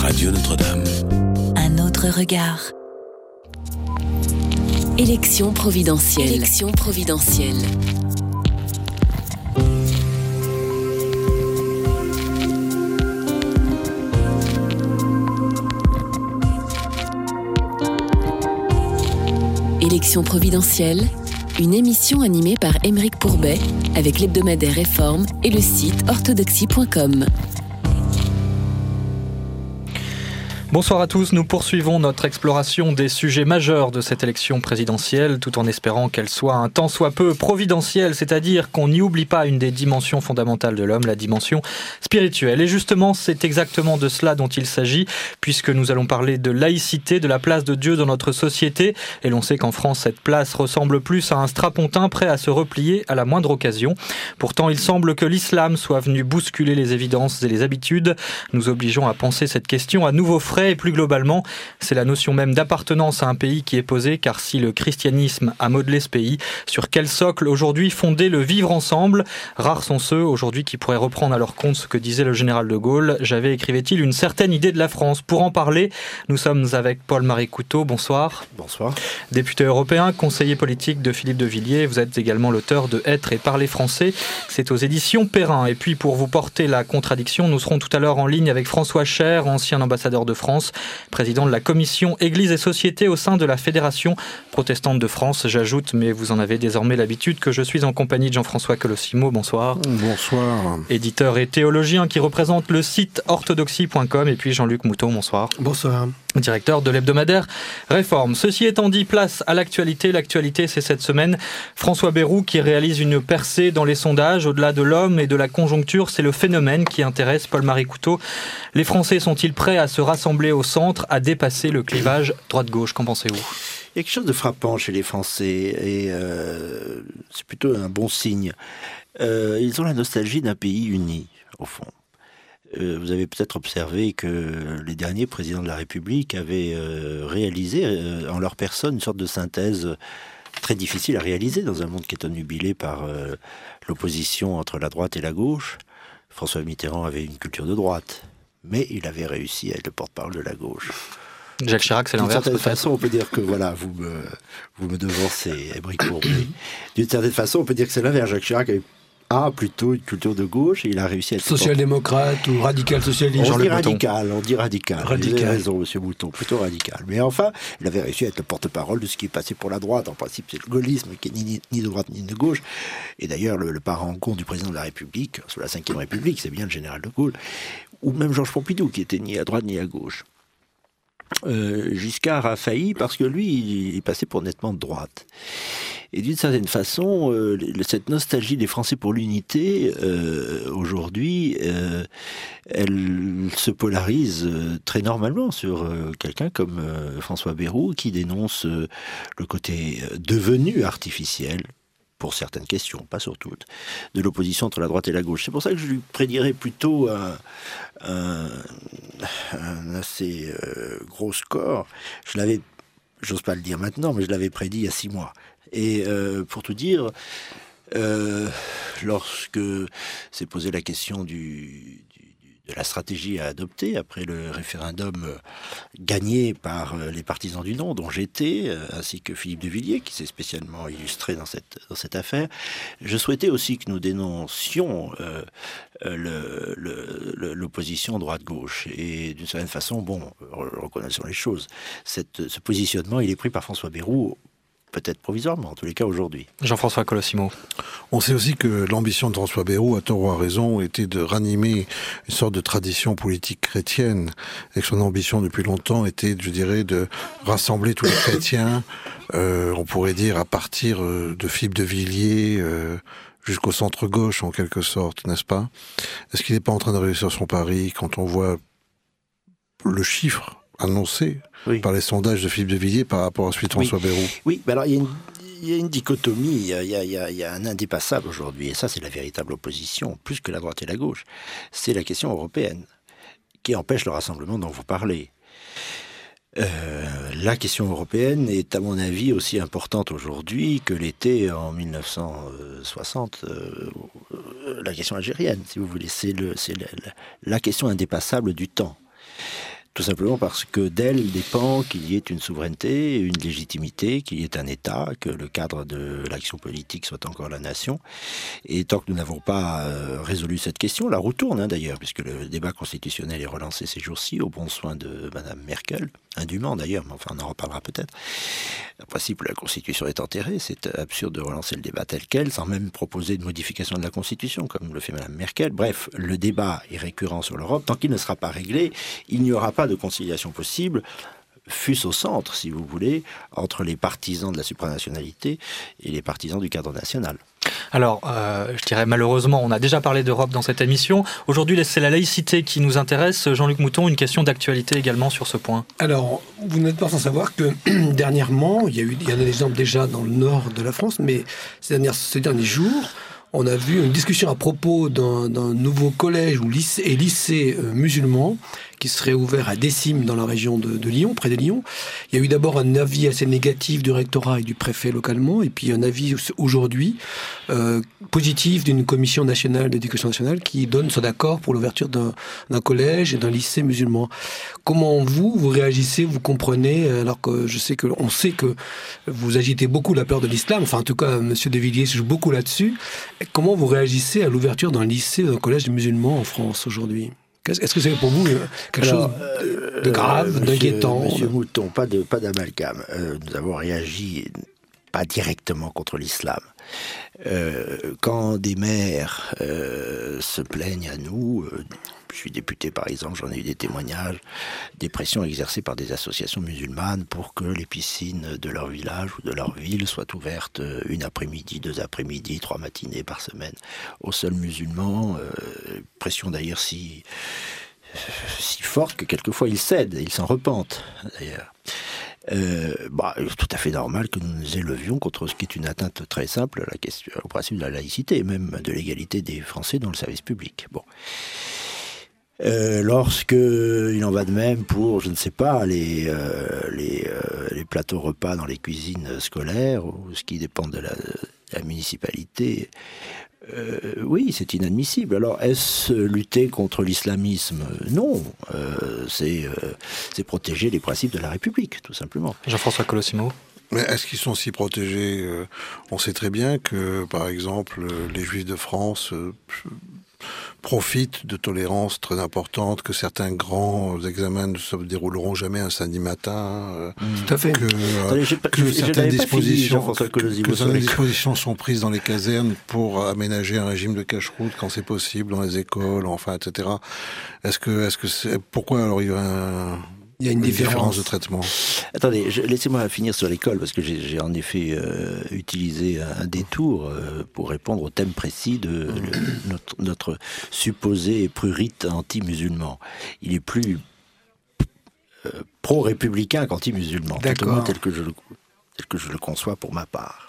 Radio Notre-Dame. Un autre regard. Élection providentielle. Élection providentielle. Élection providentielle, une émission animée par Aymeric Pourbet avec l'hebdomadaire Réforme et le site orthodoxie.com. Bonsoir à tous, nous poursuivons notre exploration des sujets majeurs de cette élection présidentielle, tout en espérant qu'elle soit un tant soit peu providentielle, c'est-à-dire qu'on n'y oublie pas une des dimensions fondamentales de l'homme, la dimension spirituelle. Et justement, c'est exactement de cela dont il s'agit, puisque nous allons parler de laïcité, de la place de Dieu dans notre société. Et l'on sait qu'en France, cette place ressemble plus à un strapontin prêt à se replier à la moindre occasion. Pourtant, il semble que l'islam soit venu bousculer les évidences et les habitudes, nous obligeant à penser cette question à nouveau frais. Et plus globalement, c'est la notion même d'appartenance à un pays qui est posée, car si le christianisme a modelé ce pays, sur quel socle aujourd'hui fonder le vivre ensemble ? Rares sont ceux aujourd'hui qui pourraient reprendre à leur compte ce que disait le général de Gaulle. J'avais, écrivait-il, une certaine idée de la France. Pour en parler, nous sommes avec Paul-Marie Couteau. Bonsoir. Bonsoir. Député européen, conseiller politique de Philippe de Villiers. Vous êtes également l'auteur de Être et parler français. C'est aux éditions Perrin. Et puis, pour vous porter la contradiction, nous serons tout à l'heure en ligne avec François Cher, ancien ambassadeur de France, président de la commission Église et Société au sein de la Fédération protestante de France. J'ajoute, mais vous en avez désormais l'habitude, que je suis en compagnie de Jean-François Colosimo. Bonsoir. Bonsoir. Éditeur et théologien qui représente le site orthodoxie.com. Et puis Jean-Luc Mouton, bonsoir. Bonsoir. Directeur de l'hebdomadaire Réforme. Ceci étant dit, place à l'actualité. L'actualité, c'est cette semaine François Bayrou qui réalise une percée dans les sondages. Au-delà de l'homme et de la conjoncture, c'est le phénomène qui intéresse Paul-Marie Couteau. Les Français sont-ils prêts à se rassembler au centre, à dépasser le clivage droite-gauche ? Qu'en pensez-vous ? Il y a quelque chose de frappant chez les Français et c'est plutôt un bon signe. Ils ont la nostalgie d'un pays uni, au fond. Vous avez peut-être observé que les derniers présidents de la République avaient réalisé en leur personne une sorte de synthèse très difficile à réaliser dans un monde qui est obnubilé par l'opposition entre la droite et la gauche. François Mitterrand avait une culture de droite, mais il avait réussi à être le porte-parole de la gauche. Jacques Chirac, c'est l'inverse. D'une certaine façon, on peut dire que voilà, vous me devancez, Aymeric Pourbet. D'une certaine façon, on peut dire que c'est l'inverse. Jacques Chirac avait plutôt une culture de gauche et il a réussi à être social-démocrate ou radical-socialiste. On dit radical. Vous avez raison, monsieur Mouton, plutôt radical. Mais enfin, il avait réussi à être le porte-parole de ce qui est passé pour la droite. En principe, c'est le gaullisme qui est ni de droite ni de gauche. Et d'ailleurs, le parangon du président de la République, sous la Ve République, c'est bien le général de Gaulle, ou même Georges Pompidou, qui était ni à droite ni à gauche. Giscard a failli parce que lui, il est passé pour nettement de droite. Et d'une certaine façon, cette nostalgie des Français pour l'unité, aujourd'hui, elle se polarise très normalement sur quelqu'un comme François Bayrou, qui dénonce le côté devenu artificiel, pour certaines questions, pas sur toutes, de l'opposition entre la droite et la gauche. C'est pour ça que je lui prédirais plutôt un assez gros score. J'ose pas le dire maintenant, mais je l'avais prédit il y a 6 mois. Et pour tout dire, lorsque s'est posée la question de la stratégie à adopter après le référendum gagné par les partisans du non, dont j'étais, ainsi que Philippe de Villiers, qui s'est spécialement illustré dans cette affaire, je souhaitais aussi que nous dénoncions l'opposition droite-gauche. Et d'une certaine façon, reconnaissons les choses, ce positionnement, il est pris par François Bayrou, peut-être provisoirement, en tous les cas aujourd'hui. Jean-François Colosimo. On sait aussi que l'ambition de François Bayrou, à tort ou à raison, était de ranimer une sorte de tradition politique chrétienne, et que son ambition depuis longtemps était, je dirais, de rassembler tous les chrétiens, on pourrait dire à partir de Philippe de Villiers jusqu'au centre-gauche, en quelque sorte, n'est-ce pas ? Est-ce qu'il n'est pas en train de réussir son pari quand on voit le chiffre annoncé par les sondages de Philippe de Villiers par rapport à celui de François Bayrou? Oui, mais alors il y a une dichotomie, il y a un indépassable aujourd'hui, et ça c'est la véritable opposition, plus que la droite et la gauche. C'est la question européenne, qui empêche le rassemblement dont vous parlez. La question européenne est, à mon avis, aussi importante aujourd'hui que l'était en 1960 la question algérienne, si vous voulez. C'est la question indépassable du temps. Tout simplement parce que d'elle dépend qu'il y ait une souveraineté, une légitimité, qu'il y ait un État, que le cadre de l'action politique soit encore la nation. Et tant que nous n'avons pas résolu cette question, la roue tourne d'ailleurs, puisque le débat constitutionnel est relancé ces jours-ci, au bon soin de Madame Merkel, indûment d'ailleurs, mais enfin on en reparlera peut-être. En principe, la Constitution est enterrée, c'est absurde de relancer le débat tel quel, sans même proposer de modification de la Constitution, comme le fait Madame Merkel. Bref, le débat est récurrent sur l'Europe. Tant qu'il ne sera pas réglé, il n'y aura pas de conciliation possible, fût-ce au centre, si vous voulez, entre les partisans de la supranationalité et les partisans du cadre national. Alors, je dirais malheureusement, on a déjà parlé d'Europe dans cette émission. Aujourd'hui, c'est la laïcité qui nous intéresse. Jean-Luc Mouton, une question d'actualité également sur ce point. Alors, vous n'êtes pas sans savoir que dernièrement, il y en a des exemples déjà dans le nord de la France, mais ces derniers jours, on a vu une discussion à propos d'un nouveau collège ou lycée musulman qui serait ouvert à Décime dans la région de Lyon, près de Lyon. Il y a eu d'abord un avis assez négatif du rectorat et du préfet localement, et puis un avis aujourd'hui positif d'une commission nationale d'éducation nationale qui donne son accord pour l'ouverture d'un collège et d'un lycée musulman. Comment vous réagissez, vous comprenez, alors que on sait que vous agitez beaucoup la peur de l'islam, enfin en tout cas M. De Villiers joue beaucoup là-dessus. Comment vous réagissez à l'ouverture d'un lycée, d'un collège musulman en France aujourd'hui ? Est-ce que c'est pour vous quelque chose de grave, d'inquiétant ? Monsieur Mouton, pas d'amalgame. Nous avons réagi pas directement contre l'islam. Quand des maires se plaignent à nous, je suis député par exemple, j'en ai eu des témoignages, des pressions exercées par des associations musulmanes pour que les piscines de leur village ou de leur ville soient ouvertes une après-midi, 2 après-midi, 3 matinées par semaine aux seuls musulmans. Pression d'ailleurs si forte que quelquefois ils cèdent, ils s'en repentent d'ailleurs. Tout à fait normal que nous nous élevions contre ce qui est une atteinte très simple à la question, au principe de la laïcité et même de l'égalité des Français dans le service public. Bon. Lorsque il en va de même pour, je ne sais pas, les plateaux repas dans les cuisines scolaires ou ce qui dépend de la municipalité, oui, c'est inadmissible. Alors, est-ce lutter contre l'islamisme ? Non, c'est protéger les principes de la République, tout simplement. Jean-François Colossimo. Mais est-ce qu'ils sont si protégés ? On sait très bien que, par exemple, les Juifs de France profitent de tolérances très importantes, que certains grands examens ne se dérouleront jamais un samedi matin, tout à fait. que certaines dispositions sont prises dans les casernes pour aménager un régime de cache-route quand c'est possible, dans les écoles, enfin, etc. Pourquoi alors il y a une différence de traitement. Attendez, laissez-moi finir sur l'école, parce que j'ai en effet utilisé un détour pour répondre au thème précis de notre supposé prurite anti-musulman. Il est plus pro-républicain qu'anti-musulman, tel que je le conçois pour ma part.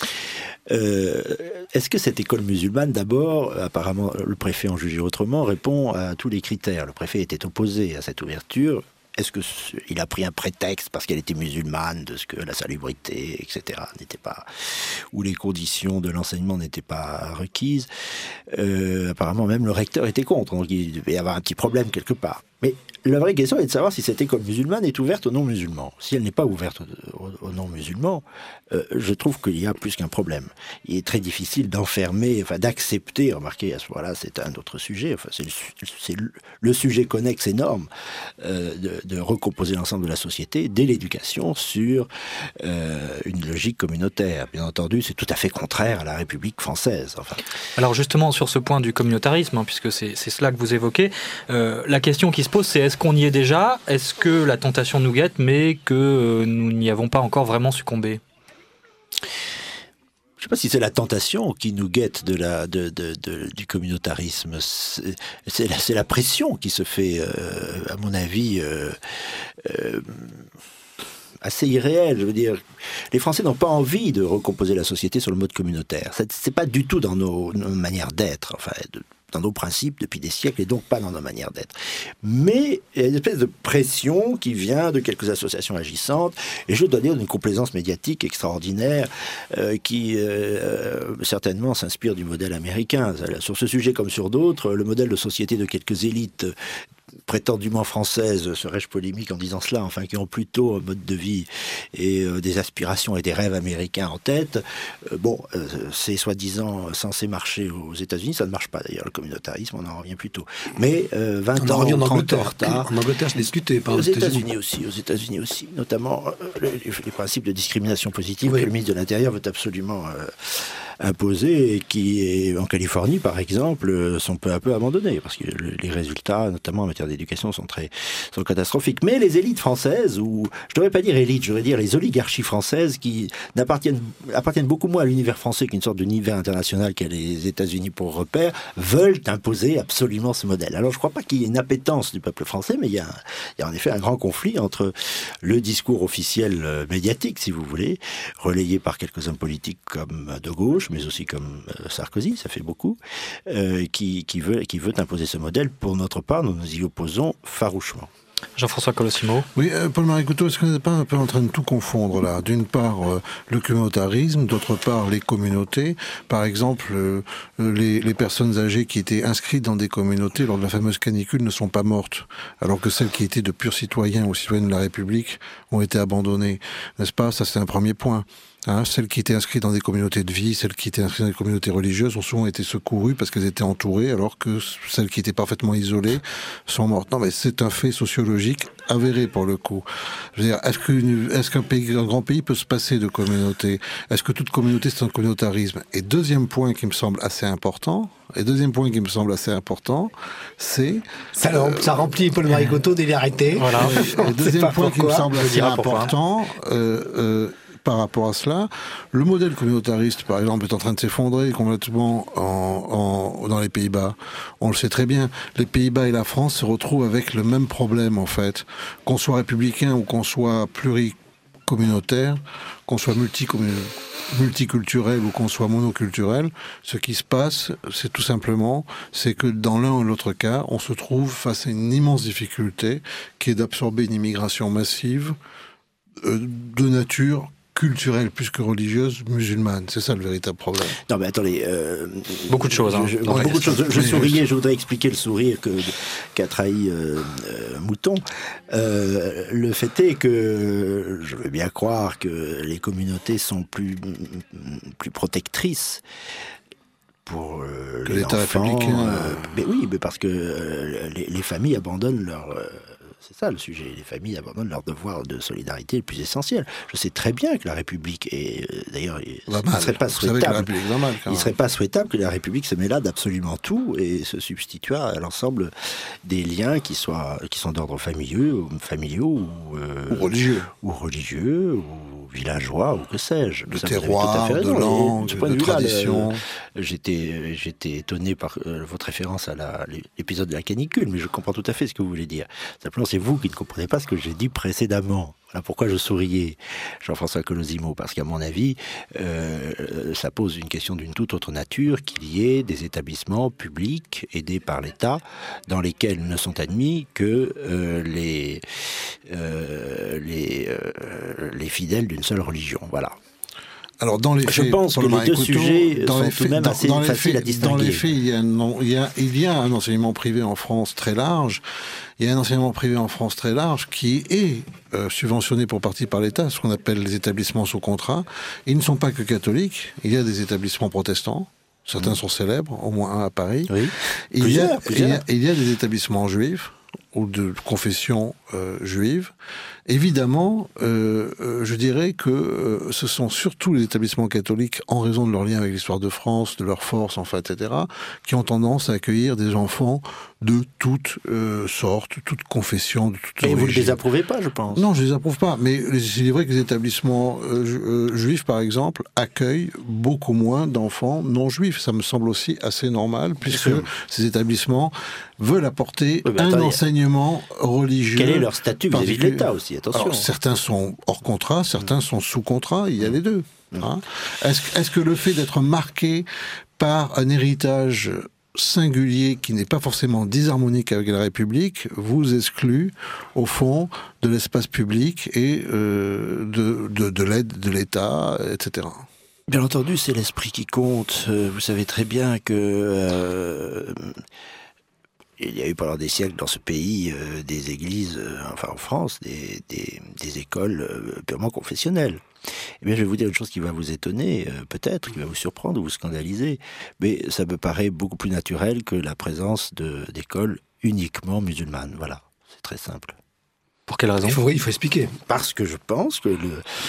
Est-ce que cette école musulmane, d'abord, apparemment le préfet en jugeait autrement, répond à tous les critères. Le préfet était opposé à cette ouverture. Est-ce qu'il a pris un prétexte parce qu'elle était musulmane, de ce que la salubrité, etc., n'était pas, ou les conditions de l'enseignement n'étaient pas requises. Apparemment, même le recteur était contre, donc il devait y avoir un petit problème quelque part. Mais la vraie question est de savoir si cette école musulmane est ouverte aux non-musulmans. Si elle n'est pas ouverte aux non-musulmans, je trouve qu'il y a plus qu'un problème. Il est très difficile d'enfermer, d'accepter, remarquez, à ce moment-là, c'est un autre sujet, c'est le sujet connexe énorme de recomposer l'ensemble de la société dès l'éducation sur une logique communautaire. Bien entendu, c'est tout à fait contraire à la République française. Alors justement, sur ce point du communautarisme, puisque c'est cela que vous évoquez, la question qui se pose, c'est est-ce qu'on y est déjà ? Est-ce que la tentation nous guette, mais que nous n'y avons pas encore vraiment succombé ? Je ne sais pas si c'est la tentation qui nous guette du communautarisme. C'est la pression qui se fait, à mon avis, assez irréelle. Je veux dire, les Français n'ont pas envie de recomposer la société sur le mode communautaire. C'est pas du tout dans nos manières d'être, dans nos principes depuis des siècles, et donc pas dans nos manières d'être. Mais il y a une espèce de pression qui vient de quelques associations agissantes, et je dois dire d'une complaisance médiatique extraordinaire qui certainement s'inspire du modèle américain. Sur ce sujet comme sur d'autres, le modèle de société de quelques élites prétendument françaises, serais-je polémique en disant cela, enfin qui ont plutôt un mode de vie et des aspirations et des rêves américains en tête, c'est soi-disant censé marcher aux États-Unis, ça ne marche pas d'ailleurs, le communautarisme, on en revient plus tôt. Mais 20 ans, 30 ans en retard. En Angleterre, c'est discuté par aux États-Unis aussi, notamment les principes de discrimination positive que le ministre de l'Intérieur veut absolument imposés et qui, en Californie par exemple, sont peu à peu abandonnés parce que les résultats, notamment en matière d'éducation, sont catastrophiques. Mais les élites françaises, ou je ne devrais pas dire élites, je devrais dire les oligarchies françaises qui appartiennent beaucoup moins à l'univers français qu'une sorte d'univers international qu'a les États-Unis pour repère, veulent imposer absolument ce modèle. Alors je ne crois pas qu'il y ait une appétence du peuple français, mais il y a en effet un grand conflit entre le discours officiel médiatique, si vous voulez, relayé par quelques hommes politiques comme de gauche, mais aussi comme Sarkozy, ça fait beaucoup, qui veut imposer ce modèle. Pour notre part, nous nous y opposons farouchement. Jean-François Colosimo. Oui, Paul-Marie Couteau, est-ce qu'on n'est pas un peu en train de tout confondre là ? D'une part, le communautarisme, d'autre part, les communautés. Par exemple, les personnes âgées qui étaient inscrites dans des communautés lors de la fameuse canicule ne sont pas mortes, alors que celles qui étaient de purs citoyens ou citoyennes de la République ont été abandonnées. N'est-ce pas ? Ça, c'est un premier point. Celles qui étaient inscrites dans des communautés de vie, celles qui étaient inscrites dans des communautés religieuses ont souvent été secourues parce qu'elles étaient entourées, alors que celles qui étaient parfaitement isolées sont mortes. Non, mais c'est un fait sociologique avéré pour le coup. Je veux dire, est-ce qu'un grand pays peut se passer de communauté ? Est-ce que toute communauté c'est un communautarisme ? Et deuxième point qui me semble assez important, c'est... Ça remplit Paul-Marie Couteau d'hilarité. Voilà. Et deuxième point qui me semble assez important... par rapport à cela, le modèle communautariste, par exemple, est en train de s'effondrer complètement dans les Pays-Bas. On le sait très bien. Les Pays-Bas et la France se retrouvent avec le même problème, en fait. Qu'on soit républicain ou qu'on soit pluricommunautaire, qu'on soit multiculturel ou qu'on soit monoculturel, ce qui se passe, c'est tout simplement, c'est que dans l'un ou l'autre cas, on se trouve face à une immense difficulté qui est d'absorber une immigration massive de nature culturelle plus que religieuse musulmane. C'est ça le véritable problème. Non mais attendez... beaucoup de choses. Beaucoup de choses. Je souriais, je voudrais expliquer le sourire qu'a trahi Mouton. Le fait est que je veux bien croire que les communautés sont plus protectrices pour que l'État républicain. Mais oui, mais parce que les familles abandonnent leur... c'est ça le sujet. Les familles abandonnent leur devoir de solidarité le plus essentiel. Je sais très bien que la République est... D'ailleurs, il ne serait pas souhaitable. Il ne serait pas souhaitable que la République se mêle d'absolument tout et se substitue à l'ensemble des liens qui sont d'ordre familiaux ou religieux ou villageois ou que sais-je. De terroir, de langue, de tradition. J'étais étonné par votre référence à l'épisode de la canicule, mais je comprends tout à fait ce que vous voulez dire. Simplement, c'est vous qui ne comprenez pas ce que j'ai dit précédemment. Voilà pourquoi je souriais, Jean-François Colosimo, parce qu'à mon avis, ça pose une question d'une toute autre nature, qu'il y ait des établissements publics aidés par l'État, dans lesquels ne sont admis que les fidèles d'une seule religion. Voilà. Alors dans les faits, je pense que les deux sujets sont tout de même assez faciles à distinguer. Dans les faits, il y a un enseignement privé en France très large. Il y a un enseignement privé en France très large qui est subventionné pour partie par l'État, ce qu'on appelle les établissements sous contrat. Ils ne sont pas que catholiques. Il y a des établissements protestants. Certains sont célèbres, au moins un à Paris. Oui. Il y a des établissements juifs ou de confession juive. Évidemment, je dirais que ce sont surtout les établissements catholiques, en raison de leur lien avec l'histoire de France, de leur force, enfin, etc., qui ont tendance à accueillir des enfants de toutes sortes, toutes confessions, de toutes origines. Et vous ne les approuvez pas, je pense. Non, je ne les approuve pas. Mais il est vrai que les établissements juifs, par exemple, accueillent beaucoup moins d'enfants non juifs. Ça me semble aussi assez normal, puisque ces établissements veulent apporter un enseignement religieux. Quel est leur statut vis-à-vis de l'État aussi? Attention. Alors, certains sont hors contrat, certains sont sous contrat, il y a les deux. Hein. Est-ce que le fait d'être marqué par un héritage singulier qui n'est pas forcément disharmonique avec la République vous exclut, au fond, de l'espace public et de l'aide de l'État, etc. Bien entendu, c'est l'esprit qui compte. Vous savez très bien que... il y a eu pendant des siècles dans ce pays des églises, enfin en France, des écoles purement confessionnelles. Eh bien, je vais vous dire une chose qui va vous étonner, peut-être, qui va vous surprendre ou vous scandaliser, mais ça me paraît beaucoup plus naturel que la présence d'écoles uniquement musulmanes. Voilà, c'est très simple. Pour quelle raison ? Il faut expliquer. Parce que je pense que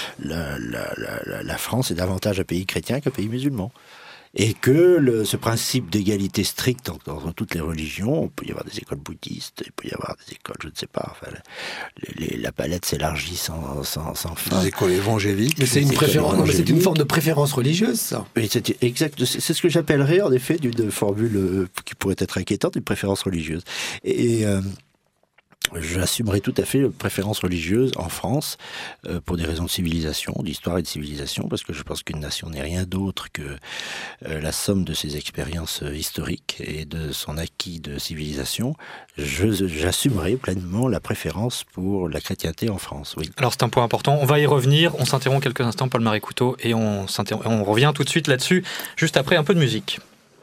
la France est davantage un pays chrétien qu'un pays musulman. Et que ce principe d'égalité stricte dans toutes les religions, on peut y avoir des écoles bouddhistes, il peut y avoir des écoles, je ne sais pas, enfin, la palette s'élargit sans fin. Des écoles évangéliques. Mais c'est une préférence, non, mais c'est une forme de préférence religieuse, ça. Oui, c'est exact. C'est ce que j'appellerais en effet d'une formule qui pourrait être inquiétante, une préférence religieuse. Et j'assumerai tout à fait une préférence religieuse en France pour des raisons de civilisation, d'histoire et de civilisation, parce que je pense qu'une nation n'est rien d'autre que la somme de ses expériences historiques et de son acquis de civilisation. J'assumerai pleinement la préférence pour la chrétienté en France. Oui. Alors c'est un point important, on va y revenir, on s'interrompt quelques instants, Paul-Marie Couteau, et on revient tout de suite là-dessus, juste après un peu de musique.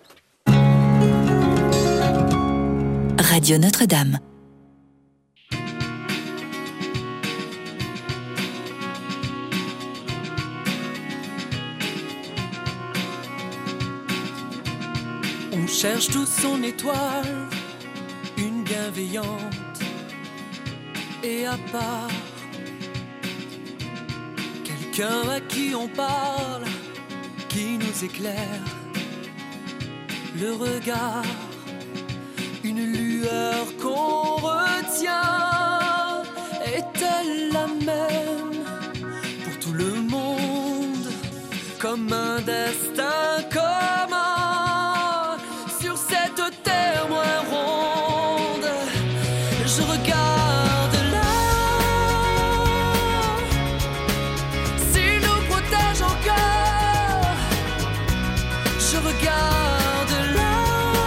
Radio Notre-Dame. On cherche tous son étoile, une bienveillante et à part. Quelqu'un à qui on parle, qui nous éclaire. Le regard, une lueur qu'on retient. Est-elle la même pour tout le monde, comme un destin commun? Terre moins ronde, je regarde là, s'il nous protège encore, je regarde là,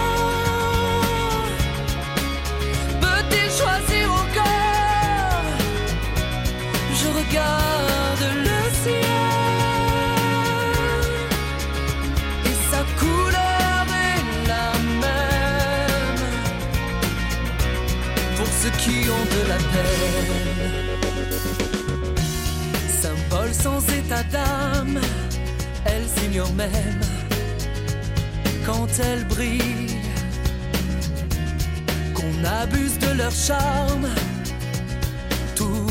peut-il choisir encore, je regarde le ciel et sa couleur. Ceux qui ont de la peine, symbole sans état d'âme, elles ignorent même quand elles brillent, qu'on abuse de leur charme. Tout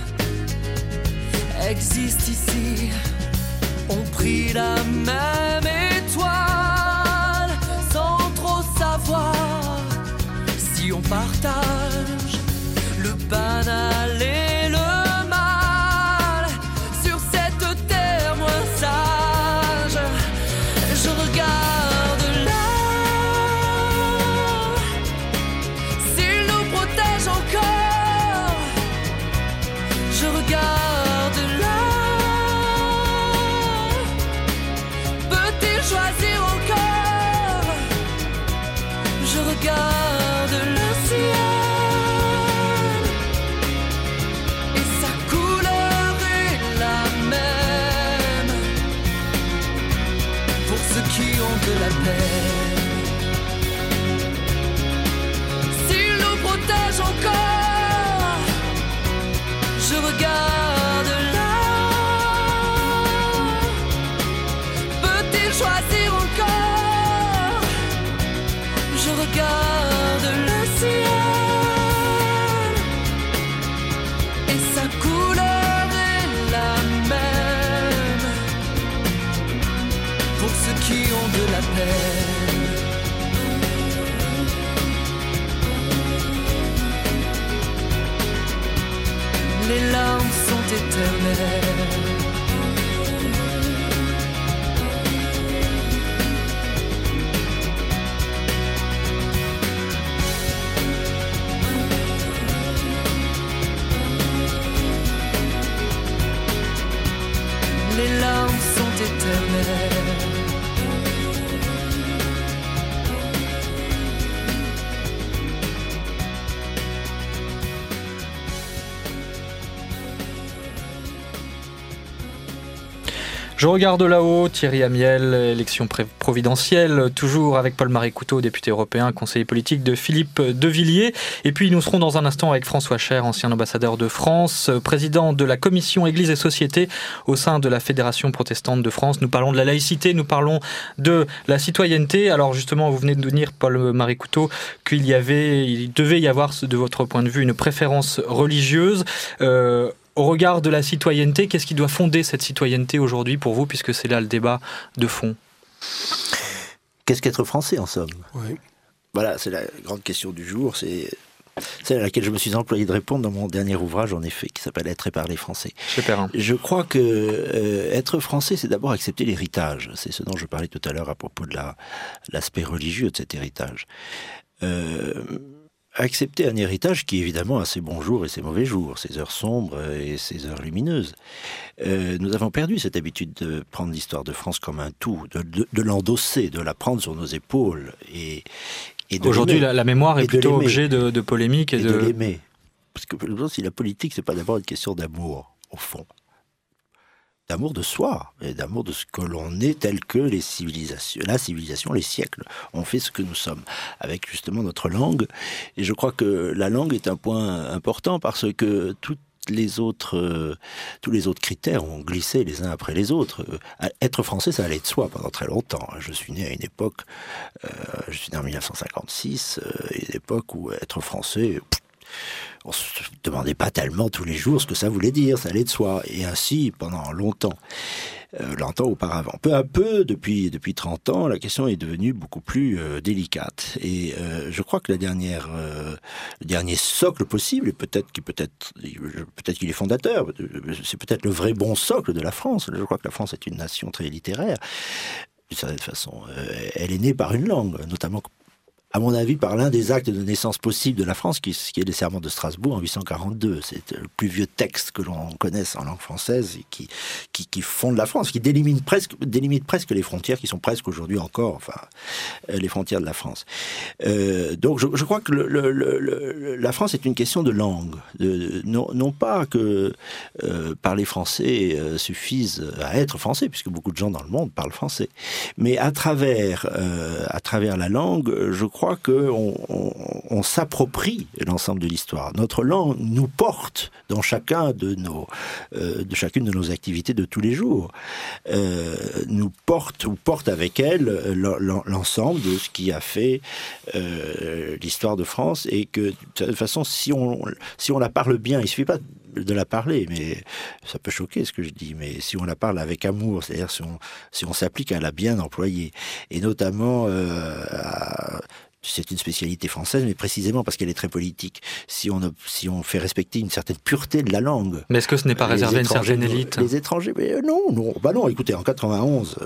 existe ici, on prie la même étoile sans trop savoir si on partage le banal et le mal sur cette terre moins sage. Je regarde là, s'il nous protège encore. Je regarde là, peut-il choisir encore? Je regarde le ciel. Qui ont de la peine, s'il nous protège encore, je regarde là, peut-il choisir encore, je regarde le ciel et sa couleur est la même pour ceux qui ont de la peine. Les larmes sont éternelles. Les larmes sont éternelles. Je regarde là-haut, Thierry Amiel, élection providentielle, toujours avec Paul-Marie Couteau, député européen, conseiller politique de Philippe de Villiers. Et puis nous serons dans un instant avec François Cher, ancien ambassadeur de France, président de la commission Église et Société au sein de la Fédération protestante de France. Nous parlons de la laïcité, nous parlons de la citoyenneté. Alors justement, vous venez de nous dire, Paul-Marie Couteau, qu'il devait y avoir, de votre point de vue, une préférence religieuse. Au regard de la citoyenneté, qu'est-ce qui doit fonder cette citoyenneté aujourd'hui pour vous, puisque c'est là le débat de fond? Qu'est-ce qu'être français, en somme? Oui. Voilà, c'est la grande question du jour. C'est celle à laquelle je me suis employé de répondre dans mon dernier ouvrage, en effet, qui s'appelle « Être et parler français ». Je crois que être français, c'est d'abord accepter l'héritage. C'est ce dont je parlais tout à l'heure à propos de l'aspect religieux de cet héritage. Accepter un héritage qui, évidemment, a ses bons jours et ses mauvais jours, ses heures sombres et ses heures lumineuses. Nous avons perdu cette habitude de prendre l'histoire de France comme un tout, de l'endosser, de la prendre sur nos épaules. Et aujourd'hui, la mémoire est plutôt objet de polémiques. Et de l'aimer. Parce que si la politique, c'est pas d'abord une question d'amour, au fond. D'amour de soi, et d'amour de ce que l'on est, tel que la civilisation, les siècles ont fait ce que nous sommes, avec justement notre langue. Et je crois que la langue est un point important parce que tous les autres critères ont glissé les uns après les autres. Être français, ça allait de soi pendant très longtemps. Je suis né à une époque, je suis né en 1956, une époque où être français... on ne se demandait pas tellement tous les jours ce que ça voulait dire, ça allait de soi. Et ainsi, pendant longtemps auparavant. Peu à peu, depuis 30 ans, la question est devenue beaucoup plus délicate. Et je crois que le dernier socle possible, et peut-être qu'il est fondateur, c'est peut-être le vrai bon socle de la France. Je crois que la France est une nation très littéraire. D'une certaine façon, elle est née par une langue, notamment... à mon avis, par l'un des actes de naissance possibles de la France, qui est le serment de Strasbourg en 842. C'est le plus vieux texte que l'on connaisse en langue française et qui fonde la France, qui délimite presque les frontières qui sont presque aujourd'hui encore, les frontières de la France. Donc je crois que la France est une question de langue. Non pas que parler français suffise à être français, puisque beaucoup de gens dans le monde parlent français. Mais à travers la langue, je crois qu'on s'approprie l'ensemble de l'histoire. Notre langue nous porte dans chacune de nos activités de tous les jours. Nous porte avec elle l'ensemble de ce qui a fait l'histoire de France, et que de toute façon, si on la parle bien, il ne suffit pas de la parler, mais ça peut choquer ce que je dis, mais si on la parle avec amour, c'est-à-dire si on s'applique à la bien employer, et notamment c'est une spécialité française, mais précisément parce qu'elle est très politique. Si on fait respecter une certaine pureté de la langue... Mais est-ce que ce n'est pas réservé à une certaine élite? Les étrangers, mais non. Écoutez, en 91,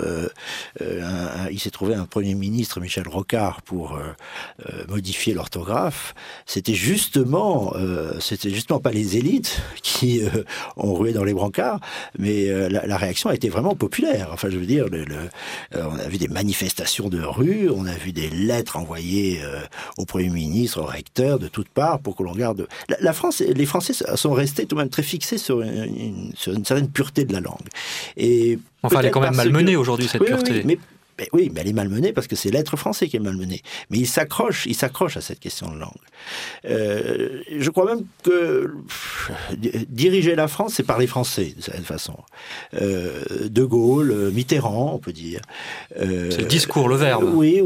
il s'est trouvé un Premier ministre, Michel Rocard, pour modifier l'orthographe. C'était justement pas les élites qui ont rué dans les brancards, mais la réaction a été vraiment populaire. Enfin, je veux dire, on a vu des manifestations de rue, on a vu des lettres envoyées au Premier ministre, au recteur, de toutes parts, pour que l'on garde... La France, les Français sont restés tout de même très fixés sur une certaine pureté de la langue. Et enfin, elle est quand même malmenée aujourd'hui, cette pureté. Oui, mais elle est malmenée parce que c'est l'être français qui est malmené. Mais il s'accroche à cette question de langue. Je crois même que diriger la France, c'est parler français, de cette façon. De Gaulle, Mitterrand, on peut dire. C'est le discours, le verbe. Oui.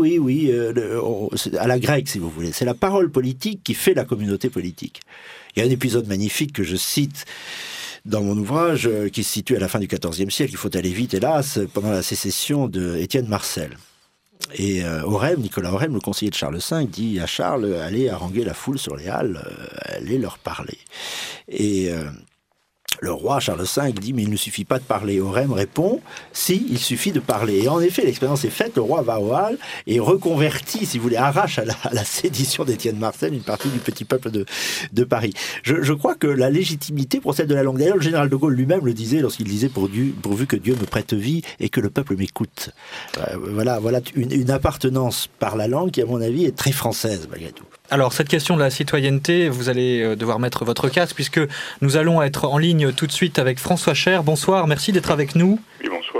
À la grecque, si vous voulez. C'est la parole politique qui fait la communauté politique. Il y a un épisode magnifique que je cite dans mon ouvrage, qui se situe à la fin du XIVe siècle, il faut aller vite, hélas, pendant la sécession de Étienne Marcel. Et Nicolas Aurème, le conseiller de Charles V, dit à Charles, allez haranguer la foule sur les halles, allez leur parler. Et le roi Charles V dit, mais il ne suffit pas de parler. Aurème répond, si, il suffit de parler. Et en effet, l'expérience est faite, le roi va aux halles et reconvertit, si vous voulez, arrache à la sédition d'Étienne Marcel une partie du petit peuple de Paris. Je crois que la légitimité procède de la langue. D'ailleurs, le général de Gaulle lui-même le disait lorsqu'il disait, pourvu que Dieu me prête vie et que le peuple m'écoute. Voilà une appartenance par la langue qui, à mon avis, est très française, malgré tout. Alors, cette question de la citoyenneté, vous allez devoir mettre votre casque, puisque nous allons être en ligne tout de suite avec François Cher. Bonsoir, merci d'être avec nous. Oui, bonsoir.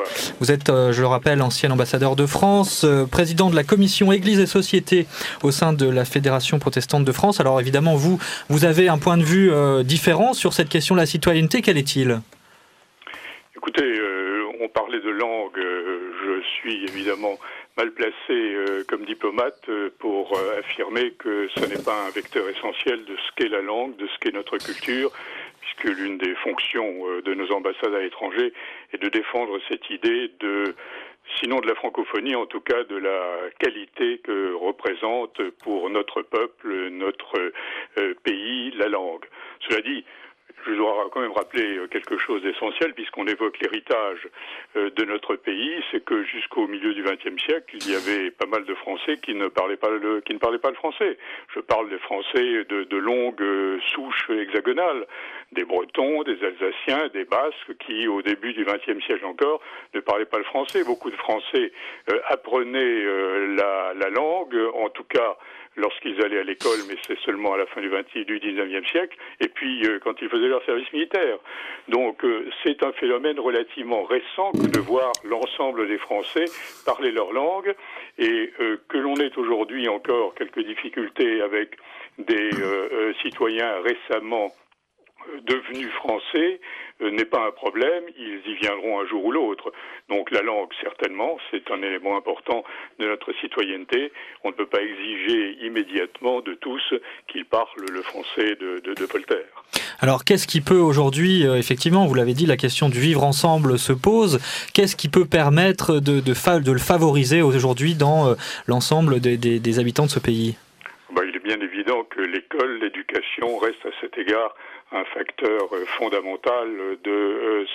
Bonsoir. Vous êtes, je le rappelle, ancien ambassadeur de France, président de la commission Église et Société au sein de la Fédération protestante de France. Alors évidemment, vous avez un point de vue différent sur cette question de la citoyenneté. Quel est-il ? Écoutez, on parlait de langue. Je suis évidemment mal placé comme diplomate pour affirmer que ce n'est pas un vecteur essentiel de ce qu'est la langue, de ce qu'est notre culture, puisque l'une des fonctions de nos ambassades à l'étranger est de défendre cette idée sinon de la francophonie, en tout cas de la qualité que représente pour notre peuple, notre pays, la langue. Cela dit, je dois quand même rappeler quelque chose d'essentiel, puisqu'on évoque l'héritage de notre pays, c'est que jusqu'au milieu du XXe siècle, il y avait pas mal de Français qui ne parlaient pas le français. Je parle des Français de longue souche hexagonale, des Bretons, des Alsaciens, des Basques, qui au début du XXe siècle encore ne parlaient pas le français. Beaucoup de Français apprenaient la langue, en tout cas lorsqu'ils allaient à l'école, mais c'est seulement à la fin du XIXe siècle, et puis quand ils faisaient leur service militaire. Donc c'est un phénomène relativement récent que de voir l'ensemble des Français parler leur langue, et que l'on ait aujourd'hui encore quelques difficultés avec des citoyens récemment devenus français n'est pas un problème, ils y viendront un jour ou l'autre. Donc la langue, certainement, c'est un élément important de notre citoyenneté. On ne peut pas exiger immédiatement de tous qu'ils parlent le français de Voltaire. Alors qu'est-ce qui peut aujourd'hui, effectivement, vous l'avez dit, la question du vivre ensemble se pose. Qu'est-ce qui peut permettre de le favoriser aujourd'hui dans l'ensemble des habitants de ce pays ? Il est bien évident que l'école, l'éducation reste à cet égard un facteur fondamental de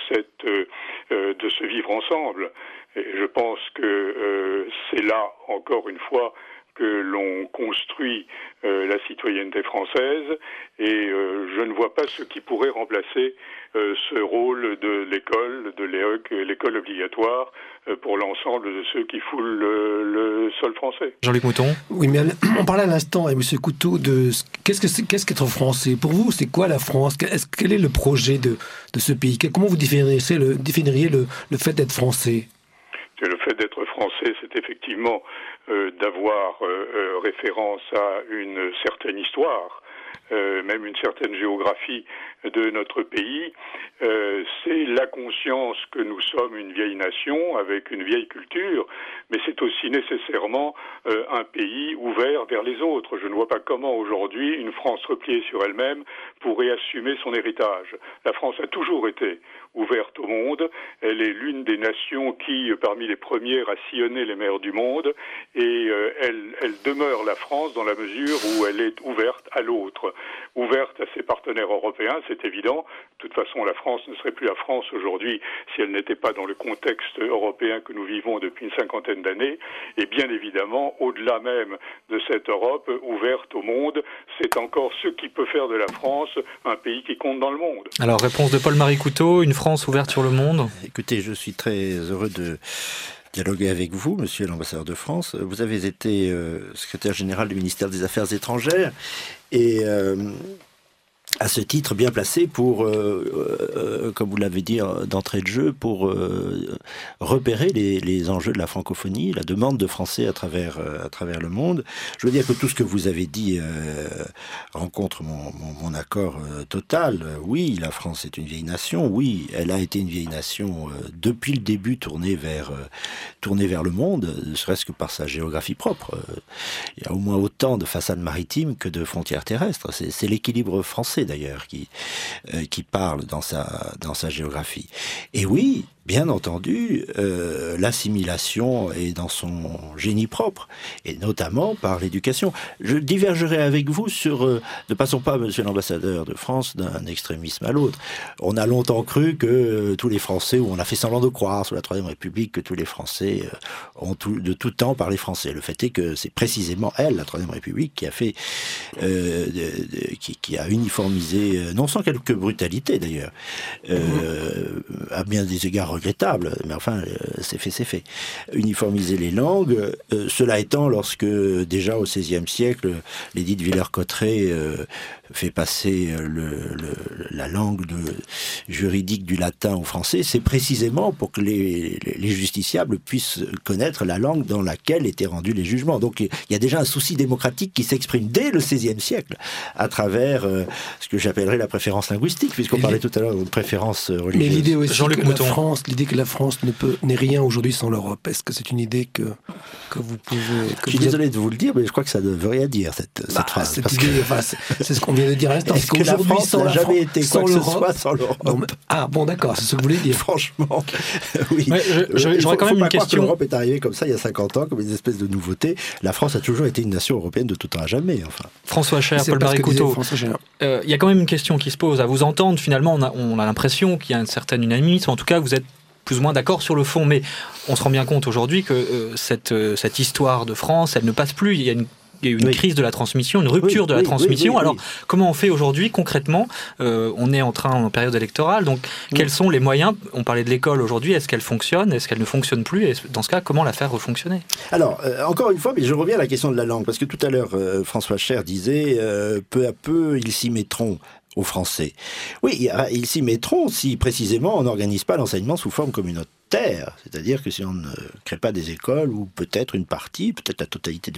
ce vivre ensemble. Et je pense que c'est là, encore une fois, que l'on construit la citoyenneté française, et je ne vois pas ce qui pourrait remplacer ce rôle de l'école, l'école obligatoire pour l'ensemble de ceux qui foulent le sol français. Jean-Luc Mouton. Oui, mais on parlait à l'instant avec M. Couteau de qu'est-ce qu'être français. Pour vous, c'est quoi la France ? Quel est le projet de ce pays ? Comment vous définiriez le fait d'être français ? Le fait d'être français, c'est effectivement d'avoir référence à une certaine histoire, même une certaine géographie de notre pays. C'est la conscience que nous sommes une vieille nation avec une vieille culture, mais c'est aussi nécessairement un pays ouvert vers les autres. Je ne vois pas comment aujourd'hui une France repliée sur elle-même pourrait assumer son héritage. La France a toujours été ouverte au monde. Elle est l'une des nations qui, parmi les premières, a sillonné les mers du monde, et elle demeure la France dans la mesure où elle est ouverte à l'autre, ouverte à ses partenaires européens, c'est évident. De toute façon, la France ne serait plus la France aujourd'hui si elle n'était pas dans le contexte européen que nous vivons depuis une cinquantaine d'années. Et bien évidemment, au-delà même de cette Europe ouverte au monde, c'est encore ce qui peut faire de la France un pays qui compte dans le monde. Alors, réponse de Paul-Marie Couteau, une France ouverte sur le monde ? Écoutez, je suis très heureux de dialoguer avec vous, monsieur l'ambassadeur de France. Vous avez été secrétaire général du ministère des Affaires étrangères, et à ce titre bien placé pour, comme vous l'avez dit d'entrée de jeu, pour repérer les enjeux de la francophonie, la demande de français à travers le monde. Je veux dire que tout ce que vous avez dit rencontre mon accord total. Oui, la France est une vieille nation. Oui, elle a été une vieille nation depuis le début tournée vers le monde, ne serait-ce que par sa géographie propre. Il y a au moins autant de façades maritimes que de frontières terrestres. C'est l'équilibre français d'ailleurs qui parle dans sa géographie. Et oui, bien entendu, l'assimilation est dans son génie propre, et notamment par l'éducation. Je divergerai avec vous sur... ne passons pas, monsieur l'ambassadeur de France, d'un extrémisme à l'autre. On a longtemps cru que tous les Français, ou on a fait semblant de croire sous la Troisième République, que tous les Français ont de tout temps parlé français. Le fait est que c'est précisément elle, la Troisième République, qui a fait... qui a uniformisé, non sans quelques brutalités d'ailleurs, à bien des égards regrettable, mais enfin, c'est fait. Uniformiser les langues, cela étant, lorsque déjà au XVIe siècle, l'édit de Villers-Cotterêts fait passer la langue juridique du latin au français, c'est précisément pour que les justiciables puissent connaître la langue dans laquelle étaient rendus les jugements. Donc il y a déjà un souci démocratique qui s'exprime dès le XVIe siècle à travers ce que j'appellerais la préférence linguistique, puisqu'on parlait tout à l'heure de préférence religieuse. Mais l'idée aussi que la France n'est rien aujourd'hui sans l'Europe, est-ce que c'est une idée que vous pouvez... Je suis désolé de vous le dire, mais je crois que ça ne veut rien dire, cette phrase. C'est ce qu'on vient de dire à l'instant. Est-ce que la France n'a jamais été quoi que ce soit sans l'Europe? Bon, d'accord, c'est ce que vous voulez dire. Franchement, oui. J'aurais quand même une question. L'Europe est arrivée comme ça il y a 50 ans, comme une espèce de nouveauté. La France a toujours été une nation européenne de tout temps à jamais. Enfin. François Cher, Paul-Marie Couteau. Il y a quand même une question qui se pose. À vous entendre, finalement, on a l'impression qu'il y a un certain unanimisme. En tout cas, vous êtes plus ou moins d'accord sur le fond. Mais on se rend bien compte aujourd'hui que cette histoire de France, elle ne passe plus. Il y a une crise de la transmission, une rupture de la transmission. Alors, comment on fait aujourd'hui concrètement? On est en période électorale, donc quels sont les moyens? On parlait de l'école aujourd'hui, est-ce qu'elle fonctionne? Est-ce qu'elle ne fonctionne plus? Et dans ce cas, comment la faire refonctionner? Alors, encore une fois, mais je reviens à la question de la langue, parce que tout à l'heure, François Cher disait, peu à peu, ils s'y mettront aux Français. Oui, ils s'y mettront si, précisément, on n'organise pas l'enseignement sous forme communautaire. C'est-à-dire que si on ne crée pas des écoles, ou peut-être une partie, peut-être la totalité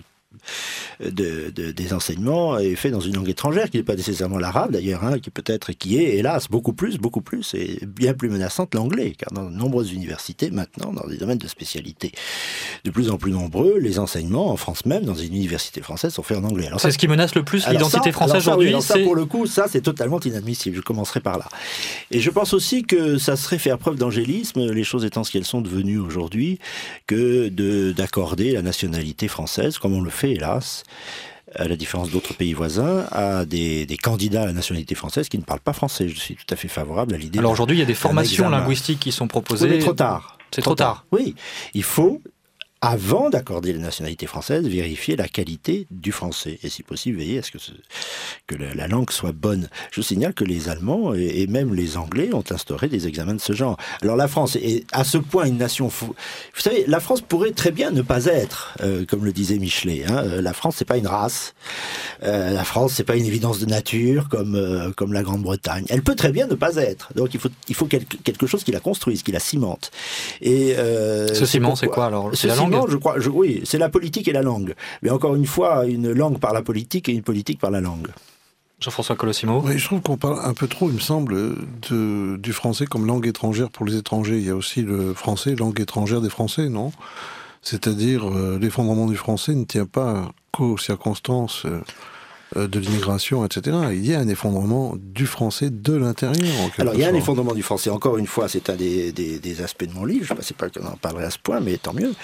des enseignements est fait dans une langue étrangère qui n'est pas nécessairement l'arabe d'ailleurs, qui est hélas beaucoup plus et bien plus menaçante l'anglais, car dans de nombreuses universités maintenant, dans des domaines de spécialité de plus en plus nombreux, les enseignements en France même, dans une université française, sont faits en anglais. C'est ce qui menace le plus l'identité française aujourd'hui. Ça, pour le coup, ça c'est totalement inadmissible. Je commencerai par là. Et je pense aussi que ça serait faire preuve d'angélisme, les choses étant ce qu'elles sont devenues aujourd'hui, que d'accorder la nationalité française, comme on le fait hélas, à la différence d'autres pays voisins, à des candidats à la nationalité française qui ne parlent pas français. Je suis tout à fait favorable à l'idée. Alors aujourd'hui, il y a des formations linguistiques qui sont proposées. Oui, mais trop tard. C'est trop tard. Oui, il faut, avant d'accorder la nationalité française, vérifier la qualité du français. Et si possible, veiller à ce que la langue soit bonne. Je signale que les Allemands et même les Anglais ont instauré des examens de ce genre. Alors la France est à ce point une nation... Vous savez, la France pourrait très bien ne pas être, comme le disait Michelet. La France, c'est pas une race. La France, c'est pas une évidence de nature comme la Grande-Bretagne. Elle peut très bien ne pas être. Donc il faut quelque chose qui la construise, qui la cimente. Et ce ciment, c'est quoi alors? C'est la langue? Oui, c'est la politique et la langue. Mais encore une fois, une langue par la politique et une politique par la langue. Jean-François Colossimo. Oui, je trouve qu'on parle un peu trop, il me semble, du français comme langue étrangère pour les étrangers. Il y a aussi le français, langue étrangère des Français, non? C'est-à-dire, l'effondrement du français ne tient pas qu'aux circonstances de l'immigration, etc. Il y a un effondrement du français de l'intérieur. Alors, il y a un effondrement du français. Encore une fois, c'est un des aspects de mon livre. Je ne sais pas qu'on en parlerait à ce point, mais tant mieux.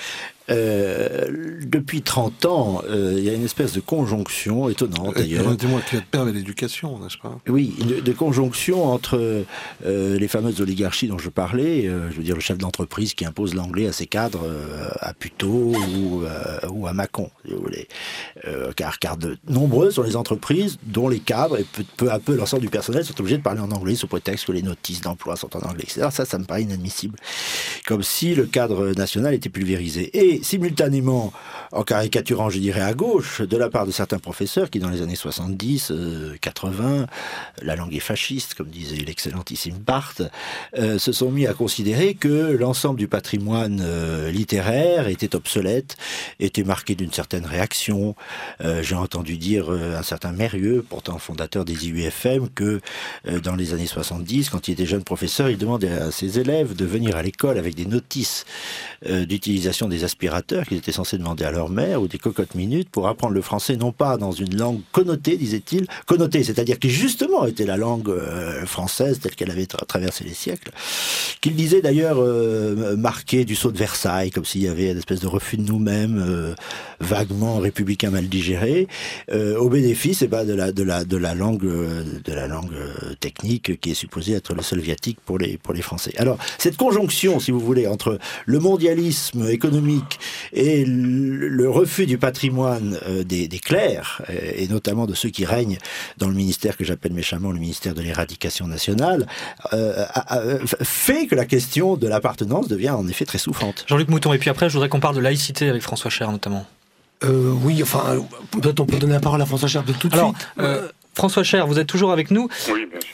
Depuis 30 ans, il y a une espèce de conjonction étonnante d'ailleurs. Permettez-moi qui va de pair avec l'éducation, n'est-ce pas? Oui, de conjonction entre les fameuses oligarchies dont je parlais, je veux dire le chef d'entreprise qui impose l'anglais à ses cadres à Puteaux ou à Mâcon, si vous voulez. Car de nombreuses sont les entreprises dont les cadres et peu à peu l'ensemble du personnel sont obligés de parler en anglais sous prétexte que les notices d'emploi sont en anglais, etc. Ça me paraît inadmissible. Comme si le cadre national était pulvérisé. Et simultanément, en caricaturant, je dirais à gauche, de la part de certains professeurs qui, dans les années 70, 80, la langue est fasciste, comme disait l'excellentissime Barthes, se sont mis à considérer que l'ensemble du patrimoine littéraire était obsolète, était marqué d'une certaine réaction. J'ai entendu dire un certain Mérieux, pourtant fondateur des IUFM, que dans les années 70, quand il était jeune professeur, il demandait à ses élèves de venir à l'école avec des notices d'utilisation des aspirateurs qu'ils étaient censés demander à leur mère ou des cocottes minutes pour apprendre le français, non pas dans une langue connotée, disait-il, connotée, c'est-à-dire qui justement était la langue française telle qu'elle avait traversé les siècles, qu'il disait d'ailleurs marqué du sceau de Versailles, comme s'il y avait une espèce de refus de nous-mêmes, vaguement républicain mal digéré, au bénéfice de la langue technique qui est supposée être le seul viatique pour les Français. Alors, cette conjonction, si vous voulez, entre le mondialisme économique et le refus du patrimoine des clercs, et notamment de ceux qui règnent dans le ministère que j'appelle méchamment le ministère de l'éradication nationale, fait que la question de l'appartenance devient en effet très souffrante. Jean-Luc Mouton, et puis après je voudrais qu'on parle de laïcité avec François Cher notamment. Oui, enfin, peut-être on peut donner la parole à François Cher tout de suite. François Cher, vous êtes toujours avec nous? Oui, bien sûr.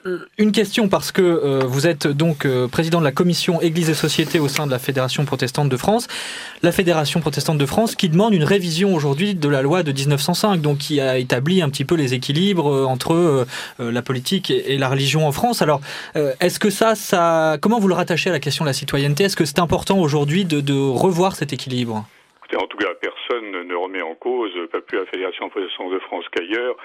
une question, parce que vous êtes donc président de la commission Église et Société au sein de la Fédération protestante de France. La Fédération protestante de France qui demande une révision aujourd'hui de la loi de 1905, donc qui a établi un petit peu les équilibres entre la politique et la religion en France. Alors, est-ce que ça, comment vous le rattachez à la question de la citoyenneté ? Est-ce que c'est important aujourd'hui de revoir cet équilibre ? En tout cas, personne ne remet en cause, pas plus la Fédération protestante de France qu'ailleurs,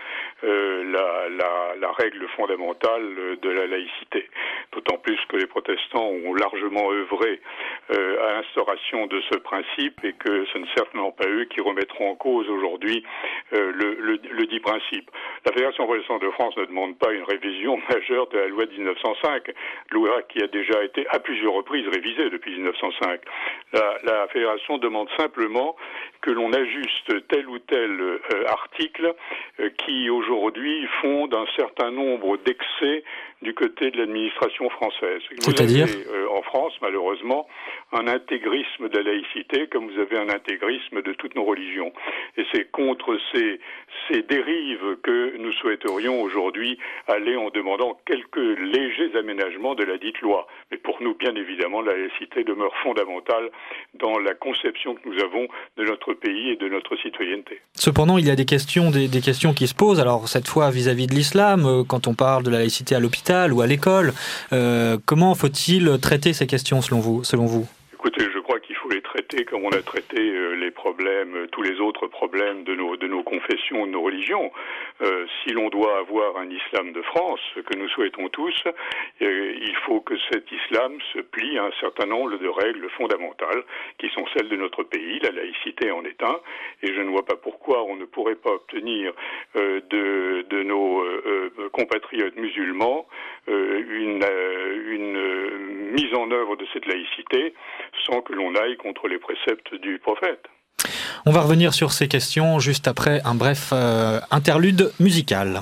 la règle fondamentale de la laïcité. D'autant plus que les protestants ont largement œuvré à l'instauration de ce principe et que ce n'est certainement pas eux qui remettront en cause aujourd'hui le dit principe. La Fédération protestante de France ne demande pas une révision majeure de la loi de 1905, loi qui a déjà été à plusieurs reprises révisée depuis 1905. La Fédération demande simplement que l'on ajuste tel ou tel article qui aujourd'hui font d'un certain nombre d'excès du côté de l'administration française. C'est-à-dire ? Vous avez en France, malheureusement, un intégrisme de la laïcité comme vous avez un intégrisme de toutes nos religions. Et c'est contre ces dérives que nous souhaiterions aujourd'hui aller en demandant quelques légers aménagements de la dite loi. Mais pour nous, bien évidemment, la laïcité demeure fondamentale dans la conception que nous avons de notre pays et de notre citoyenneté. Cependant, il y a des questions qui se posent. Alors, cette fois vis-à-vis de l'islam, quand on parle de la laïcité à l'hôpital ou à l'école, comment faut-il traiter ces questions selon vous ? Écoutez, je crois qu'il faut les traiter comme on a traité les problèmes, tous les autres problèmes de nos confessions, de nos religions. Si l'on doit avoir un islam de France, ce que nous souhaitons tous, il faut que cet islam se plie à un certain nombre de règles fondamentales qui sont celles de notre pays. La laïcité en est un, et je ne vois pas pourquoi on ne pourrait pas obtenir de nos compatriotes musulmans une mise en œuvre de cette laïcité sans que l'on aille contre les préceptes du prophète. On va revenir sur ces questions juste après un bref interlude musical.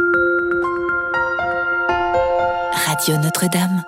Radio Notre-Dame.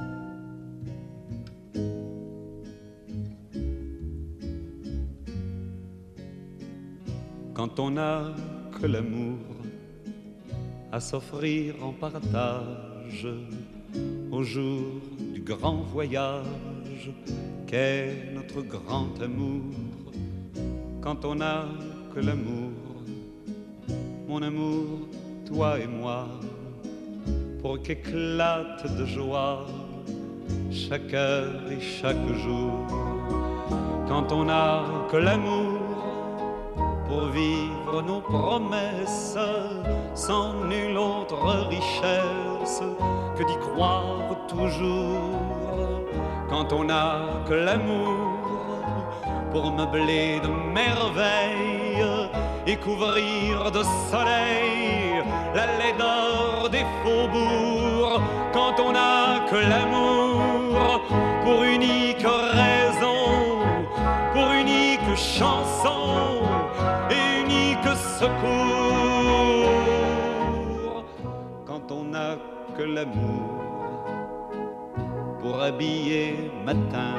Quand on n'a que l'amour à s'offrir en partage au jour du grand voyage qu'est notre grand amour. Quand on n'a que l'amour, mon amour, toi et moi, pour qu'éclate de joie chaque heure et chaque jour. Quand on n'a que l'amour pour vivre nos promesses sans nulle autre richesse que d'y croire toujours. Quand on n'a que l'amour pour meubler de merveilles et couvrir de soleil la laideur des faubourgs. Quand on n'a que l'amour pour unique raison, pour unique chanson et unique secours. Quand on n'a que l'amour pour habiller matin